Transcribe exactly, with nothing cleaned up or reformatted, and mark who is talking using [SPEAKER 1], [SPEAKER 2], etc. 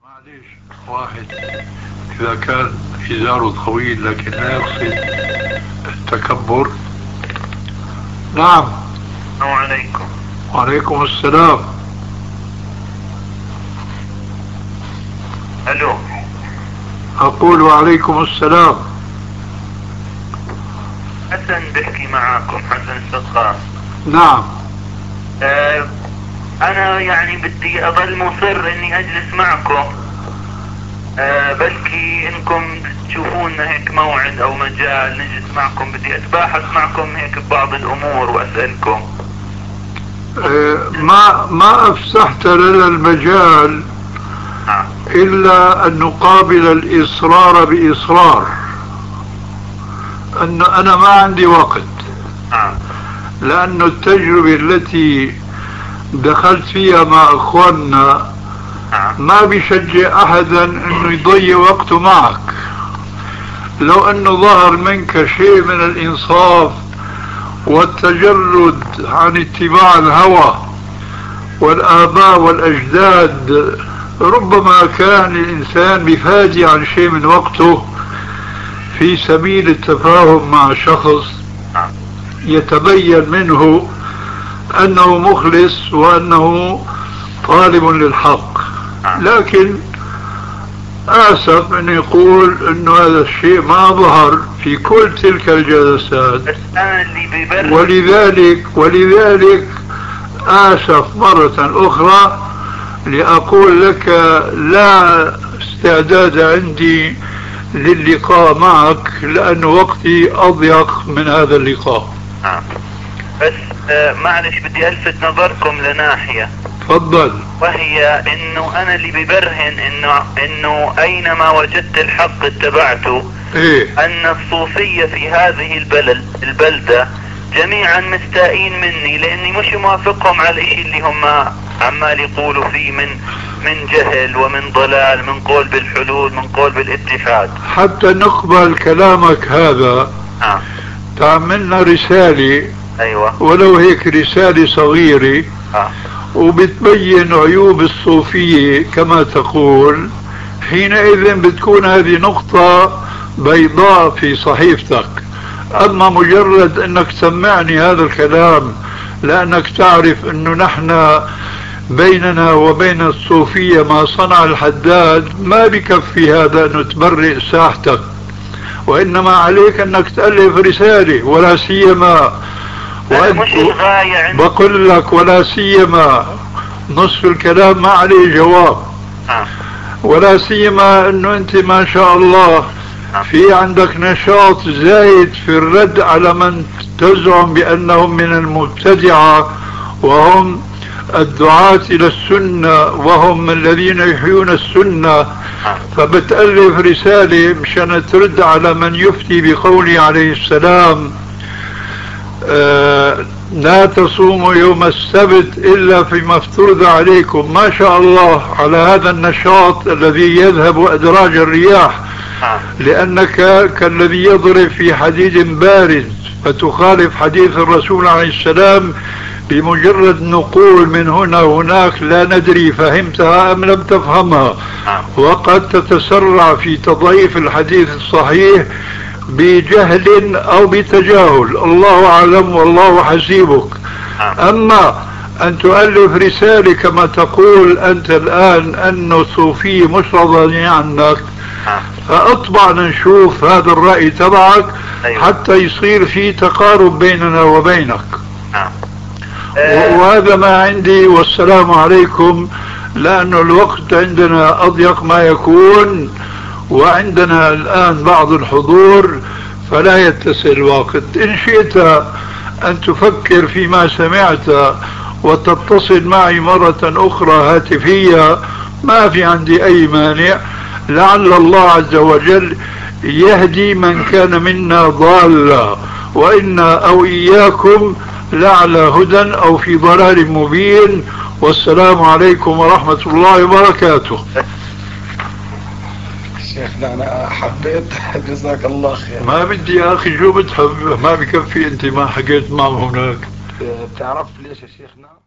[SPEAKER 1] معليش، واحد إذا كان إزاره طويل لكن لا يقصد التكبر. نعم.
[SPEAKER 2] السلام عليكم.
[SPEAKER 1] وعليكم السلام.
[SPEAKER 2] ألو.
[SPEAKER 1] أقول وعليكم السلام.
[SPEAKER 2] حسن بحكي معاكم، حسن السقاف.
[SPEAKER 1] نعم.
[SPEAKER 2] أه أنا يعني بدي أظل مصر إني أجلس معكم، أه بلكي إنكم تشوفون هيك موعد أو مجال نجلس معكم، بدي أتباحث معكم هيك ببعض الأمور وأسألكم.
[SPEAKER 1] أه ما ما أفسحت لنا المجال
[SPEAKER 2] آه.
[SPEAKER 1] إلا أن نقابل الإصرار بإصرار، أن أنا ما عندي وقت.
[SPEAKER 2] آه.
[SPEAKER 1] لأن التجربة التي دخلت فيها مع اخواننا ما بيشجع احدا انه يضيع وقته معك. لو انه ظهر منك شيء من الانصاف والتجرد عن اتباع الهوى والاباء والاجداد، ربما كان الانسان بيفادي عن شيء من وقته في سبيل التفاهم مع شخص يتبين منه أنه مخلص وأنه طالب للحق. لكن آسف أن يقول أنه هذا الشيء ما ظهر في كل تلك الجلسات، ولذلك ولذلك آسف مرة أخرى لأقول لك لا استعداد عندي للقاء معك، لأن وقتي أضيق من هذا اللقاء.
[SPEAKER 2] بس آه معلش بدي الفت نظركم لناحية.
[SPEAKER 1] تفضل.
[SPEAKER 2] وهي انه انا اللي ببرهن انه انه اينما وجدت الحق اتبعته.
[SPEAKER 1] إيه؟
[SPEAKER 2] ان الصوفية في هذه البلد البلدة جميعا مستائين مني، لاني مش موافقهم على الاشي اللي هم عمال يقولوا فيه من من جهل ومن ضلال، من قول بالحلول، من قول بالاتحاد.
[SPEAKER 1] حتى نقبل كلامك هذا
[SPEAKER 2] آه.
[SPEAKER 1] تعملنا رسالة.
[SPEAKER 2] ايوه.
[SPEAKER 1] ولو هيك رسالة صغيرة.
[SPEAKER 2] آه.
[SPEAKER 1] وبتبين عيوب الصوفية كما تقول، حينئذ بتكون هذه نقطة بيضاء في صحيفتك. اما مجرد انك تسمعني هذا الكلام لانك تعرف انه نحن بيننا وبين الصوفية ما صنع الحداد، ما بكفي هذا انه تبرئ ساحتك، وانما عليك انك تألف رسالة، ولا سيما
[SPEAKER 2] مش الغاية عندي.
[SPEAKER 1] بقول لك ولا سيما نصف الكلام ما عليه جواب.
[SPEAKER 2] آه.
[SPEAKER 1] ولا سيما انه انت ما شاء الله
[SPEAKER 2] آه.
[SPEAKER 1] في عندك نشاط زايد في الرد على من تزعم بانهم من المبتدعة وهم الدعاة الى السنة وهم الذين يحيون السنة.
[SPEAKER 2] آه.
[SPEAKER 1] فبتألف رسالة مشان ترد على من يفتي بقوله عليه السلام آه لا تصوموا يوم السبت إلا فيما افترض عليكم. ما شاء الله على هذا النشاط الذي يذهب أدراج الرياح، لأنك كالذي يضرب في حديد بارد فتخالف حديث الرسول عليه السلام بمجرد نقول من هنا وهناك لا ندري فهمتها أم لم تفهمها، وقد تتسرع في تضعيف الحديث الصحيح بجهل او بتجاهل، الله اعلم والله حسيبك. اما ان تؤلف رسالة كما تقول انت الان انه الصوفي مش راضي عنك، فاطبع نشوف هذا الرأي تبعك حتى يصير في تقارب بيننا وبينك. وهذا ما عندي، والسلام عليكم، لانه الوقت عندنا اضيق ما يكون، وعندنا الآن بعض الحضور فلا يتسع الوقت. إن شئت أن تفكر فيما سمعت وتتصل معي مرة أخرى هاتفية ما في عندي أي مانع، لعل الله عز وجل يهدي من كان منا ضالا، وإنا أو إياكم لعلى هدى أو في ضلال مبين. والسلام عليكم ورحمة الله وبركاته.
[SPEAKER 3] شيخنا انا حبيت جزاك الله خير.
[SPEAKER 1] ما بدي يا اخي، شو بتحب؟ ما بكفي انت ما حكيت معه هناك.
[SPEAKER 3] بتعرف ليش يا شيخنا؟